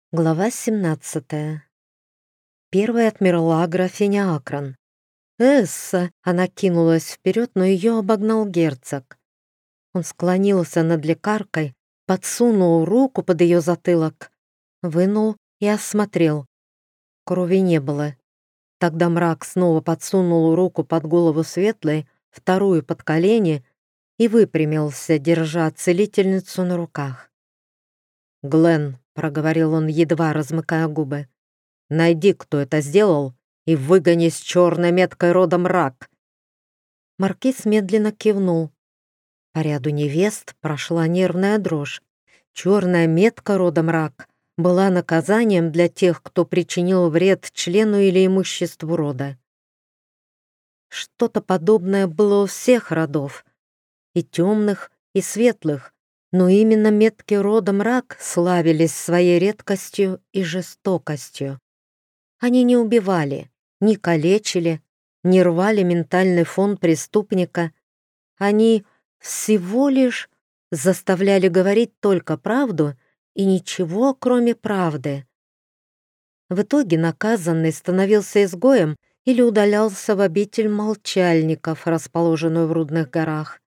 Глава 17. Первой отмерла графиня Акран. «Эсса!» — она кинулась вперед, но ее обогнал герцог. Он склонился над лекаркой, подсунул руку под ее затылок, вынул и осмотрел. Крови не было. Тогда мрак снова подсунул руку под голову Светлой, вторую под колени и выпрямился, держа целительницу на руках. «Глен», — проговорил он, едва размыкая губы, — «найди, кто это сделал, и выгони с черной меткой рода мрак». Маркиз медленно кивнул. По ряду невест прошла нервная дрожь. Черная метка рода мрак была наказанием для тех, кто причинил вред члену или имуществу рода. Что-то подобное было у всех родов, и темных, и светлых, но именно метки рода мрак славились своей редкостью и жестокостью. Они не убивали, не калечили, не рвали ментальный фон преступника. Они всего лишь заставляли говорить только правду и ничего, кроме правды. В итоге наказанный становился изгоем или удалялся в обитель молчальников, расположенную в Рудных горах.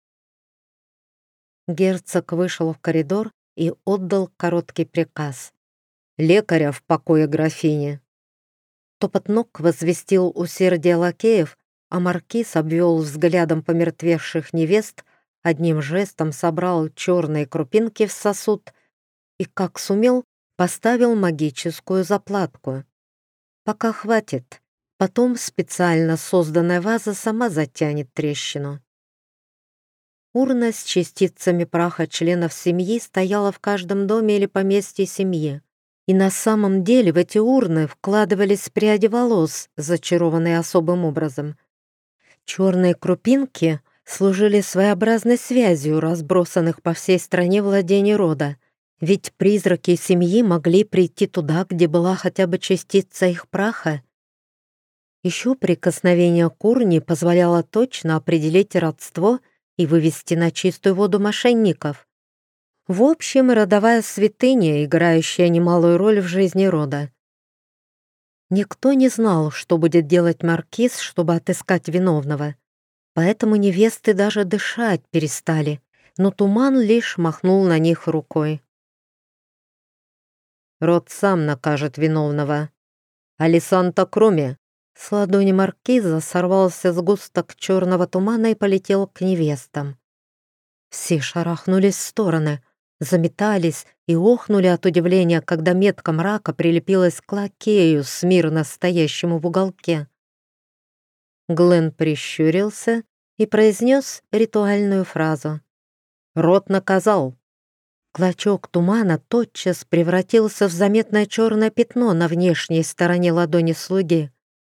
Герцог вышел в коридор и отдал короткий приказ. «Лекаря в покое графини». Топот ног возвестил усердие лакеев, а маркиз обвел взглядом помертвевших невест, одним жестом собрал черные крупинки в сосуд и, как сумел, поставил магическую заплатку. Пока хватит, потом специально созданная ваза сама затянет трещину. Урна с частицами праха членов семьи стояла в каждом доме или поместье семьи. И на самом деле в эти урны вкладывались пряди волос, зачарованные особым образом. Черные крупинки служили своеобразной связью разбросанных по всей стране владений рода, ведь призраки семьи могли прийти туда, где была хотя бы частица их праха. Еще прикосновение к урне позволяло точно определить родство и вывести на чистую воду мошенников. В общем, родовая святыня, играющая немалую роль в жизни рода. Никто не знал, что будет делать маркиз, чтобы отыскать виновного. Поэтому невесты даже дышать перестали, но туман лишь махнул на них рукой. «Род сам накажет виновного. Алисанта Кроме!» С ладони маркиза сорвался сгусток черного тумана и полетел к невестам. Все шарахнулись в стороны, заметались и охнули от удивления, когда метка мрака прилепилась к лакею, смирно стоящему в уголке. Глен прищурился и произнес ритуальную фразу. «Род наказал». Клочок тумана тотчас превратился в заметное черное пятно на внешней стороне ладони слуги.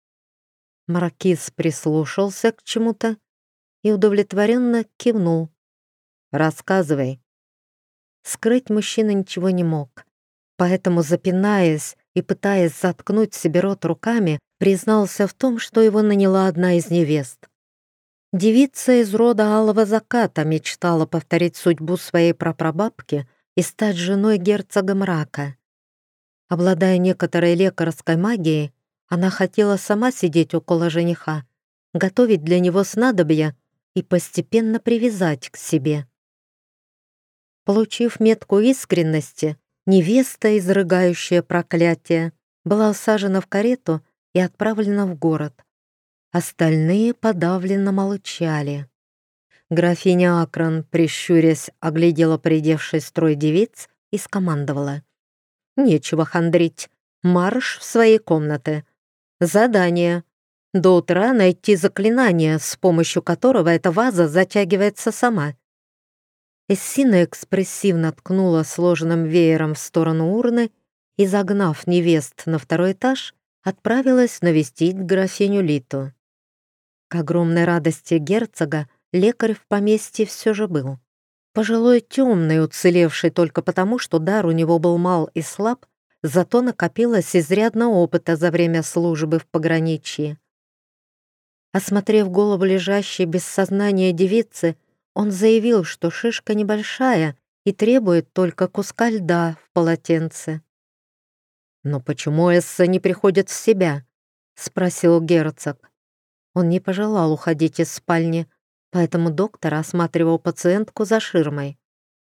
Маркиз прислушался к чему-то и удовлетворенно кивнул. «Рассказывай». Скрыть мужчина ничего не мог, поэтому, запинаясь и пытаясь заткнуть себе рот руками, признался в том, что его наняла одна из невест. Девица из рода Алого Заката мечтала повторить судьбу своей прапрабабки и стать женой герцога Мрака. Обладая некоторой лекарской магией, она хотела сама сидеть около жениха, готовить для него снадобья и постепенно привязать к себе. Получив метку искренности, невеста, изрыгающая проклятие, была усажена в карету и отправлена в город. Остальные подавленно молчали. Графиня Акран, прищурясь, оглядела поредевший строй девиц и скомандовала. «Нечего хандрить. Марш в свои комнаты. Задание. До утра найти заклинание, с помощью которого эта ваза затягивается сама». Эссина экспрессивно ткнула сложенным веером в сторону урны и, загнав невест на второй этаж, отправилась навестить графиню Литу. К огромной радости герцога лекарь в поместье все же был. Пожилой темный, уцелевший только потому, что дар у него был мал и слаб, зато накопилось изрядно опыта за время службы в пограничье. Осмотрев голову лежащей без сознания девицы, он заявил, что шишка небольшая и требует только куска льда в полотенце. «Но почему Эсса не приходит в себя?» — спросил герцог. Он не пожелал уходить из спальни, поэтому доктор осматривал пациентку за ширмой.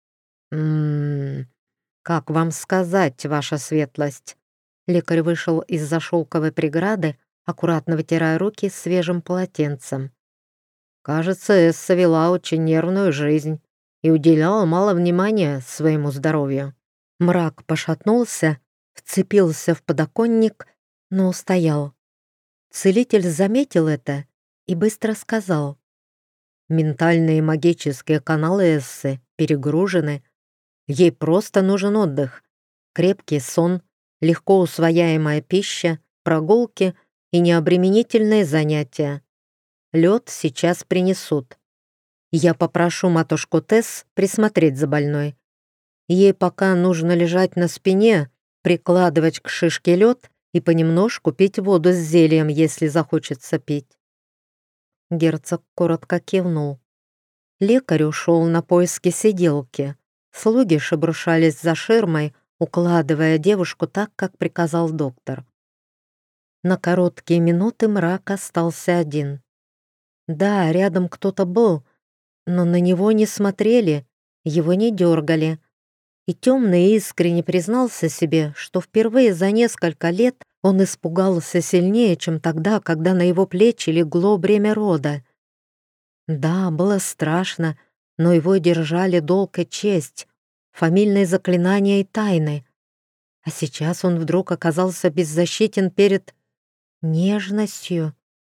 «М-м, как вам сказать, ваша светлость?» Лекарь вышел из-за шелковой преграды, аккуратно вытирая руки свежим полотенцем. «Кажется, Эсса вела очень нервную жизнь и уделяла мало внимания своему здоровью». Мрак пошатнулся, вцепился в подоконник, но устоял. Целитель заметил это и быстро сказал: «Ментальные и магические каналы Эссы перегружены. Ей просто нужен отдых, крепкий сон, легко усвояемая пища, прогулки и необременительные занятия. Лед сейчас принесут. Я попрошу матушку Тесс присмотреть за больной. Ей пока нужно лежать на спине, прикладывать к шишке лед и понемножку пить воду с зельем, если захочется пить». Герцог коротко кивнул. Лекарь ушел на поиски сиделки. Слуги шебрушались за ширмой, укладывая девушку так, как приказал доктор. На короткие минуты Мрак остался один. Да, рядом кто-то был, но на него не смотрели, его не дергали. И Темный искренне признался себе, что впервые за несколько лет он испугался сильнее, чем тогда, когда на его плечи легло бремя рода. Да, было страшно, но его держали долг и честь, фамильные заклинания и тайны. А сейчас он вдруг оказался беззащитен перед нежностью.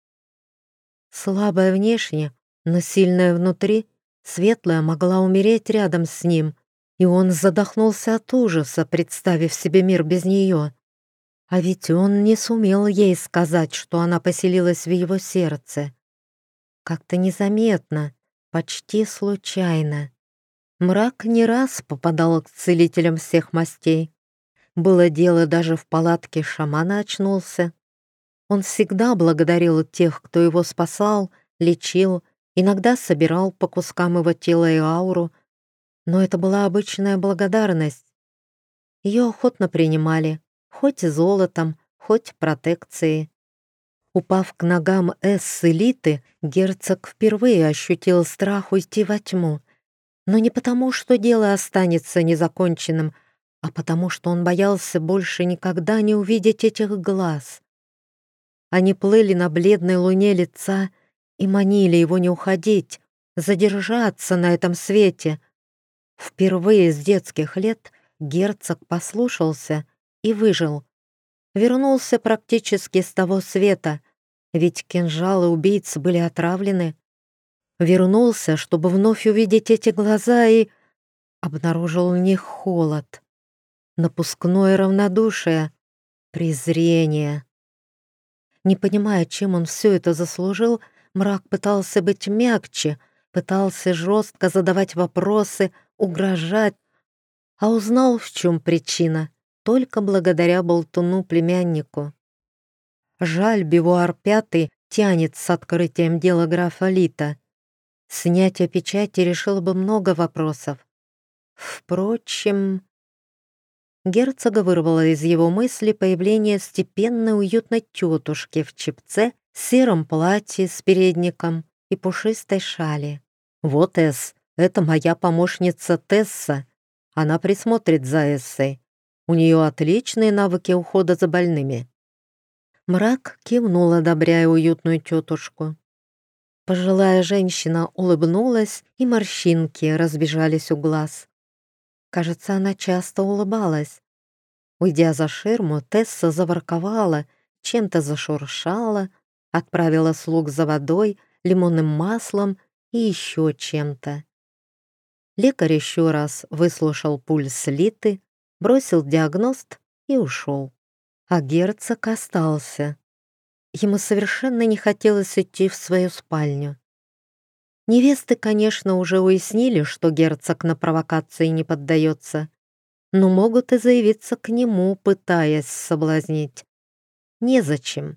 Слабая внешне, но сильная внутри, светлая могла умереть рядом с ним, и он задохнулся от ужаса, представив себе мир без нее. А ведь он не сумел ей сказать, что она поселилась в его сердце. Как-то незаметно, почти случайно. Мрак не раз попадал к целителям всех мастей. Было дело, даже в палатке шамана очнулся. Он всегда благодарил тех, кто его спасал, лечил, иногда собирал по кускам его тела и ауру, но это была обычная благодарность. Ее охотно принимали, хоть золотом, хоть протекцией. Упав к ногам Эссы Литы, герцог впервые ощутил страх уйти во тьму, но не потому, что дело останется незаконченным, а потому, что он боялся больше никогда не увидеть этих глаз. Они плыли на бледной луне лица и манили его не уходить, задержаться на этом свете. Впервые с детских лет герцог послушался и выжил. Вернулся практически с того света, ведь кинжалы убийц были отравлены. Вернулся, чтобы вновь увидеть эти глаза, и обнаружил в них холод, напускное равнодушие, презрение. Не понимая, чем он все это заслужил, Мрак пытался быть мягче, пытался жестко задавать вопросы, угрожать, а узнал, в чем причина, только благодаря болтуну-племяннику. Жаль, Бивуар Пятый тянет с открытием дела графа Лита. Снятие печати решило бы много вопросов. Впрочем, герцога вырвало из его мысли появление степенной уютной тетушки в чепце, сером платье с передником и пушистой шали. «Вот, Эс, это моя помощница Тесса. Она присмотрит за Эссой. У нее отличные навыки ухода за больными». Мрак кивнул, одобряя уютную тетушку. Пожилая женщина улыбнулась, и морщинки разбежались у глаз. Кажется, она часто улыбалась. Уйдя за ширму, Тесса заворковала, чем-то зашуршала, отправила слуг за водой, лимонным маслом и еще чем-то. Лекарь еще раз выслушал пульс Литы, бросил диагност и ушел. А герцог остался. Ему совершенно не хотелось идти в свою спальню. Невесты, конечно, уже уяснили, что герцог на провокации не поддается, но могут и заявиться к нему, пытаясь соблазнить. Незачем.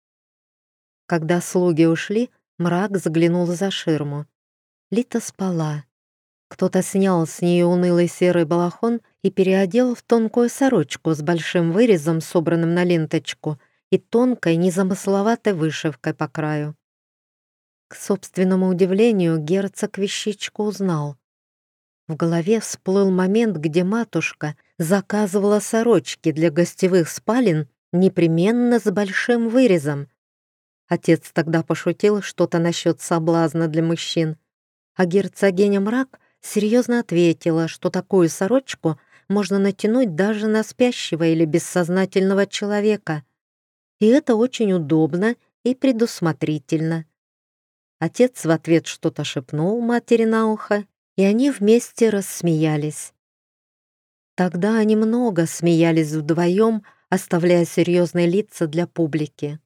Когда слуги ушли, Мрак заглянул за ширму. Лита спала. Кто-то снял с нее унылый серый балахон и переодел в тонкую сорочку с большим вырезом, собранным на ленточку, и тонкой незамысловатой вышивкой по краю. К собственному удивлению, герцог вещичку узнал. В голове всплыл момент, где матушка заказывала сорочки для гостевых спален непременно с большим вырезом. Отец тогда пошутил что-то насчет соблазна для мужчин, а герцогиня Мрак серьезно ответила, что такую сорочку можно натянуть даже на спящего или бессознательного человека, и это очень удобно и предусмотрительно. Отец в ответ что-то шепнул матери на ухо, и они вместе рассмеялись. Тогда они много смеялись вдвоем, оставляя серьезные лица для публики.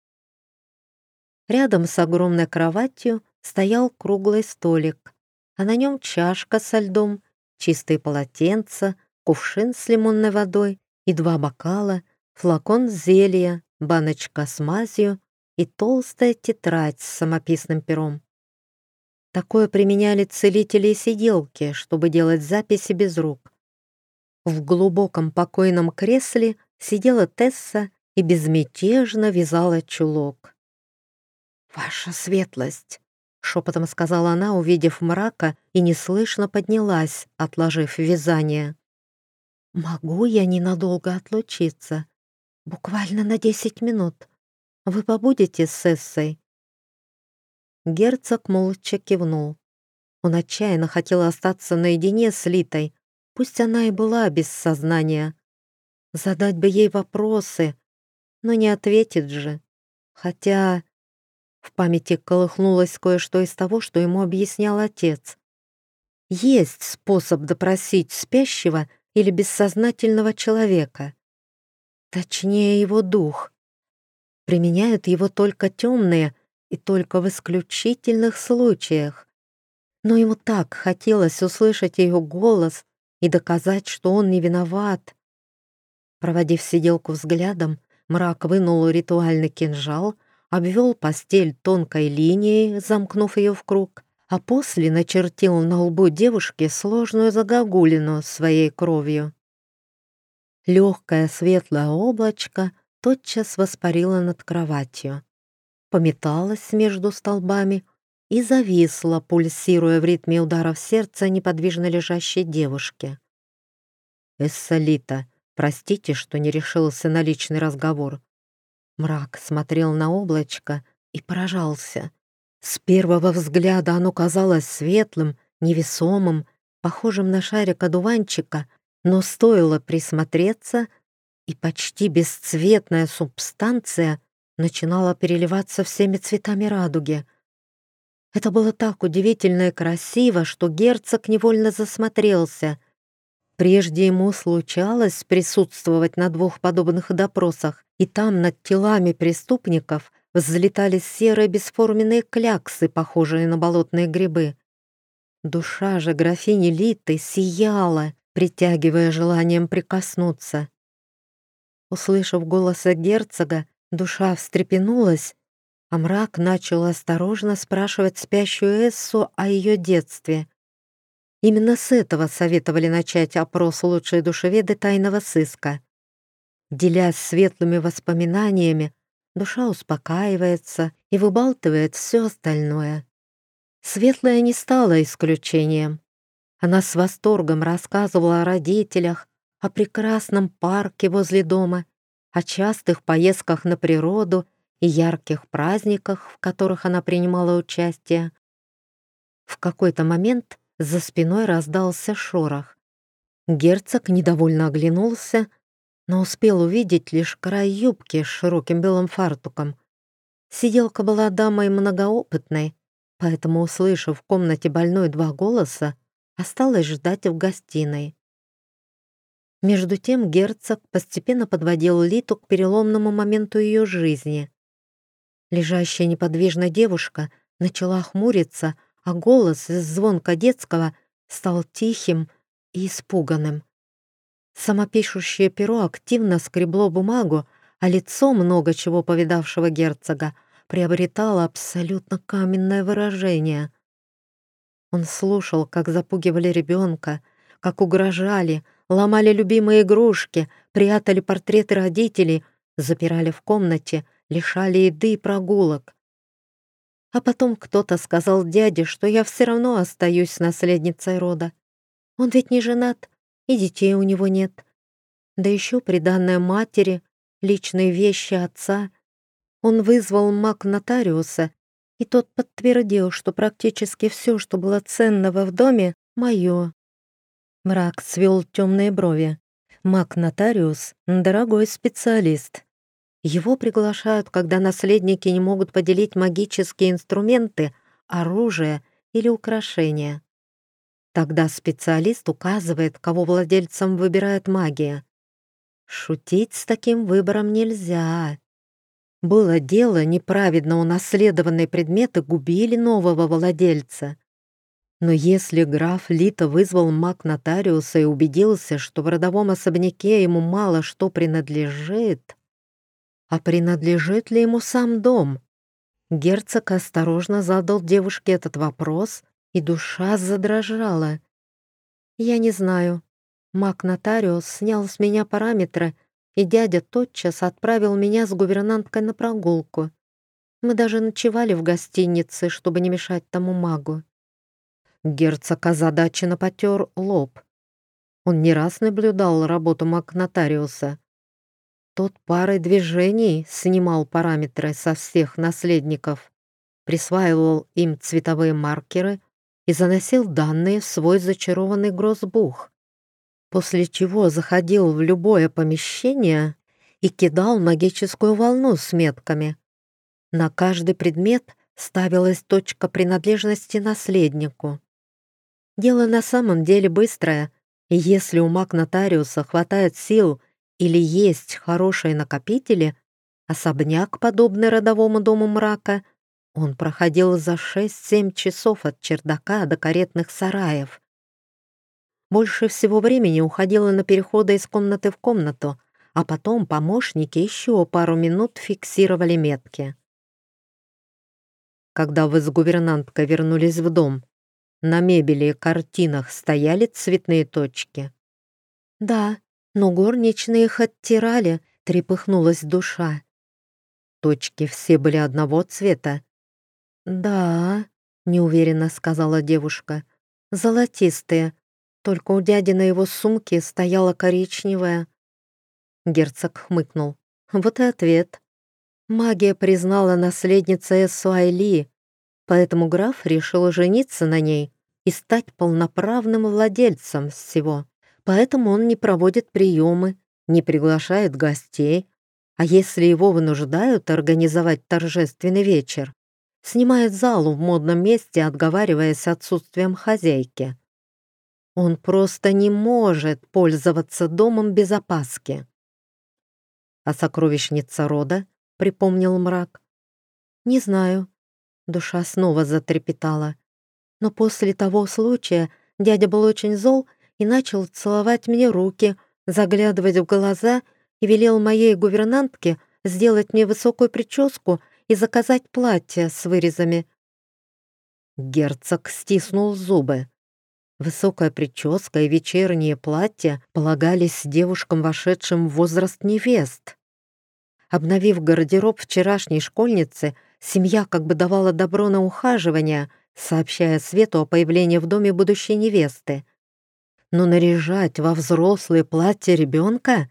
Рядом с огромной кроватью стоял круглый столик, а на нем чашка со льдом, чистые полотенца, кувшин с лимонной водой и 2 бокала, флакон зелья, баночка с мазью и толстая тетрадь с самописным пером. Такое применяли целители и сиделки, чтобы делать записи без рук. В глубоком покойном кресле сидела Тесса и безмятежно вязала чулок. «Ваша светлость!» — шепотом сказала она, увидев мрака, и неслышно поднялась, отложив вязание. «Могу я ненадолго отлучиться? Буквально на 10 минут. Вы побудете с Эссой?» Герцог молча кивнул. Он отчаянно хотел остаться наедине с Литой, пусть она и была без сознания. Задать бы ей вопросы, но не ответит же. Хотя в памяти колыхнулось кое-что из того, что ему объяснял отец. Есть способ допросить спящего или бессознательного человека. Точнее, его дух. Применяют его только темные и только в исключительных случаях. Но ему так хотелось услышать ее голос и доказать, что он не виноват. Проводив сиделку взглядом, мрак вынул ритуальный кинжал, обвел постель тонкой линией, замкнув ее в круг, а после начертил на лбу девушки сложную загогулину своей кровью. Легкое светлое облачко тотчас воспарило над кроватью, пометалось между столбами и зависла, пульсируя в ритме ударов сердца неподвижно лежащей девушки. «Эссалита, простите, что не решился на личный разговор». Мрак смотрел на облачко и поражался. С первого взгляда оно казалось светлым, невесомым, похожим на шарик одуванчика, но стоило присмотреться, и почти бесцветная субстанция начинала переливаться всеми цветами радуги. Это было так удивительно и красиво, что герцог невольно засмотрелся. Прежде ему случалось присутствовать на 2 подобных допросах, и там над телами преступников взлетали серые бесформенные кляксы, похожие на болотные грибы. Душа же графини Литы сияла, притягивая желанием прикоснуться. Услышав голос герцога, душа встрепенулась, а мрак начал осторожно спрашивать спящую Эссу о ее детстве. Именно с этого советовали начать опрос лучшей душеведы тайного сыска. Делясь светлыми воспоминаниями, душа успокаивается и выбалтывает все остальное. Светлая не стала исключением. Она с восторгом рассказывала о родителях, о прекрасном парке возле дома, о частых поездках на природу и ярких праздниках, в которых она принимала участие. В какой-то момент за спиной раздался шорох. Герцог недовольно оглянулся, но успел увидеть лишь край юбки с широким белым фартуком. Сиделка была дамой многоопытной, поэтому, услышав в комнате больной 2 голоса, осталась ждать в гостиной. Между тем герцог постепенно подводил Литу к переломному моменту ее жизни. Лежащая неподвижно девушка начала хмуриться, а голос из звонка детского стал тихим и испуганным. Самопишущее перо активно скребло бумагу, а лицо много чего повидавшего герцога приобретало абсолютно каменное выражение. Он слушал, как запугивали ребенка, как угрожали, ломали любимые игрушки, прятали портреты родителей, запирали в комнате, лишали еды и прогулок. А потом кто-то сказал дяде, что я все равно остаюсь наследницей рода. Он ведь не женат, и детей у него нет. Да еще приданное матери, личные вещи отца. Он вызвал маг-нотариуса, и тот подтвердил, что практически все, что было ценного в доме, мое. Мрак свел темные брови. Маг-нотариус — дорогой специалист. Его приглашают, когда наследники не могут поделить магические инструменты, оружие или украшения. Тогда специалист указывает, кого владельцем выбирает магия. Шутить с таким выбором нельзя. Было дело, неправедно унаследованные предметы губили нового владельца. Но если граф Лито вызвал маг-нотариуса и убедился, что в родовом особняке ему мало что принадлежит, а принадлежит ли ему сам дом? Герцог осторожно задал девушке этот вопрос, и душа задрожала. «Я не знаю». Маг-нотариус снял с меня параметры, и дядя тотчас отправил меня с гувернанткой на прогулку. Мы даже ночевали в гостинице, чтобы не мешать тому магу. Герцог озадаченно потер лоб. Он не раз наблюдал работу маг-нотариуса. Тот парой движений снимал параметры со всех наследников, присваивал им цветовые маркеры и заносил данные в свой зачарованный гроссбух, после чего заходил в любое помещение и кидал магическую волну с метками. На каждый предмет ставилась точка принадлежности наследнику. Дело на самом деле быстрое, и если у маг-нотариуса хватает сил или есть хорошие накопители, особняк, подобный родовому дому мрака, он проходил за 6-7 часов от чердака до каретных сараев. Больше всего времени уходило на переходы из комнаты в комнату, а потом помощники еще пару минут фиксировали метки. Когда вы с гувернанткой вернулись в дом, на мебели и картинах стояли цветные точки? Да, но горничные их оттирали, трепыхнулась душа. Точки все были одного цвета. Да, неуверенно сказала девушка. Золотистые, только у дяди на его сумке стояла коричневая. Герцог хмыкнул. Вот и ответ. Магия признала наследницей Эссуайли, поэтому граф решил жениться на ней и стать полноправным владельцем всего. Поэтому он не проводит приемы, не приглашает гостей, а если его вынуждают организовать торжественный вечер, снимает залу в модном месте, отговариваясь отсутствием хозяйки. Он просто не может пользоваться домом без опаски. «А сокровищница рода?» — припомнил мрак. «Не знаю». Душа снова затрепетала. Но после того случая дядя был очень зол и начал целовать мне руки, заглядывать в глаза и велел моей гувернантке сделать мне высокую прическу и заказать платье с вырезами. Герцог стиснул зубы. Высокая прическа и вечернее платье полагались девушкам, вошедшим в возраст невест. Обновив гардероб вчерашней школьницы, семья как бы давала добро на ухаживание, сообщая Свету о появлении в доме будущей невесты. Но наряжать во взрослое платье ребенка?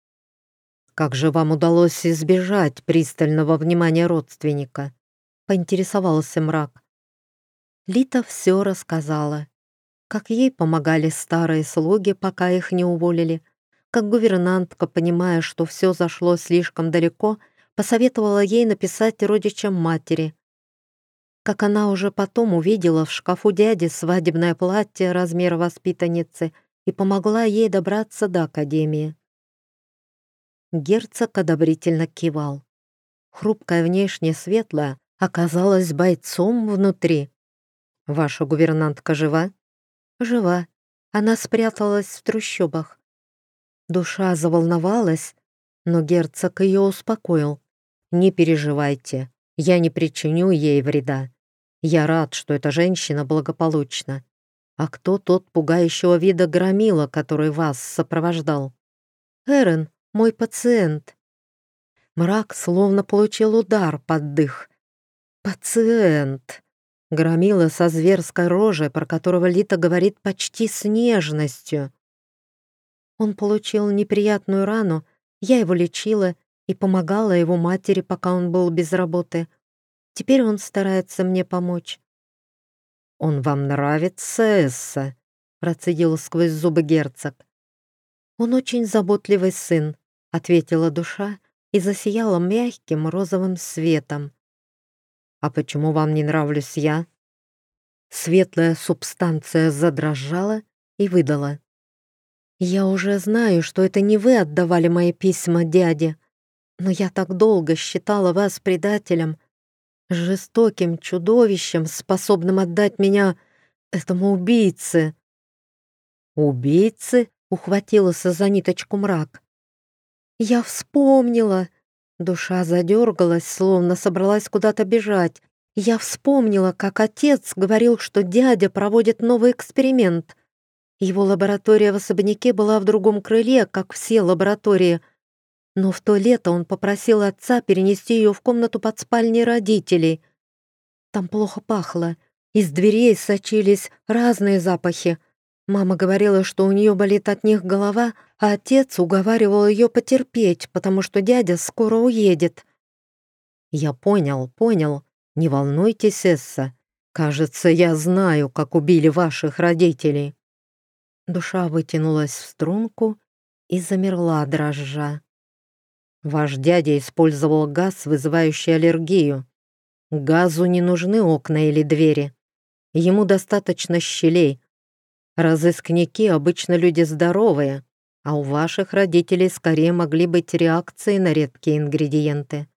Как же вам удалось избежать пристального внимания родственника? Поинтересовался мрак. Лита все рассказала. Как ей помогали старые слуги, пока их не уволили, как гувернантка, понимая, что все зашло слишком далеко, посоветовала ей написать родичам матери. Как она уже потом увидела в шкафу дяди свадебное платье размера воспитанницы и помогла ей добраться до академии. Герцог одобрительно кивал. Хрупкая внешне светлая оказалась бойцом внутри. «Ваша гувернантка жива?» «Жива. Она спряталась в трущобах». Душа заволновалась, но герцог ее успокоил. «Не переживайте, я не причиню ей вреда. Я рад, что эта женщина благополучна. «А кто тот пугающего вида громила, который вас сопровождал?» «Эрен, мой пациент». Мрак словно получил удар под дых. «Пациент!» Громила со зверской рожей, про которого Лита говорит почти с нежностью. Он получил неприятную рану, я его лечила и помогала его матери, пока он был без работы. Теперь он старается мне помочь. «Он вам нравится, Эсса?» — процедил сквозь зубы герцог. «Он очень заботливый сын», — ответила душа и засияла мягким розовым светом. «А почему вам не нравлюсь я?» Светлая субстанция задрожала и выдала. «Я уже знаю, что это не вы отдавали мои письма дяде, но я так долго считала вас предателем, жестоким чудовищем, способным отдать меня этому убийце». «Убийцы?» — ухватился за ниточку мрак. «Я вспомнила!» Душа задергалась, словно собралась куда-то бежать. Я вспомнила, как отец говорил, что дядя проводит новый эксперимент. Его лаборатория в особняке была в другом крыле, как все лаборатории. Но в то лето он попросил отца перенести ее в комнату под спальней родителей. Там плохо пахло. Из дверей сочились разные запахи. Мама говорила, что у нее болит от них голова, а отец уговаривал ее потерпеть, потому что дядя скоро уедет. «Я понял. Не волнуйтесь, Эсса. Кажется, я знаю, как убили ваших родителей». Душа вытянулась в струнку и замерла, дрожа. «Ваш дядя использовал газ, вызывающий аллергию. Газу не нужны окна или двери. Ему достаточно щелей. Разыскники обычно люди здоровые, а у ваших родителей скорее могли быть реакции на редкие ингредиенты».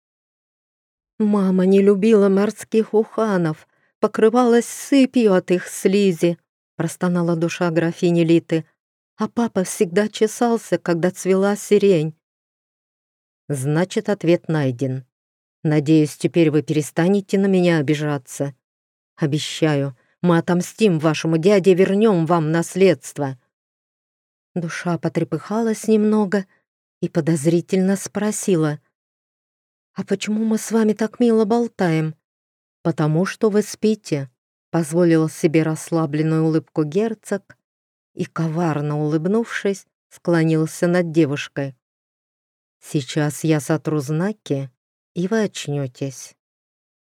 «Мама не любила морских уханов, покрывалась сыпью от их слизи», простонала душа графини Литы, «а папа всегда чесался, когда цвела сирень». «Значит, ответ найден. Надеюсь, теперь вы перестанете на меня обижаться. Обещаю, мы отомстим вашему дяде и вернем вам наследство». Душа потрепыхалась немного и подозрительно спросила: «А почему мы с вами так мило болтаем?» «Потому что вы спите», — позволил себе расслабленную улыбку герцог и, коварно улыбнувшись, склонился над девушкой. «Сейчас я сотру знаки, и вы очнетесь».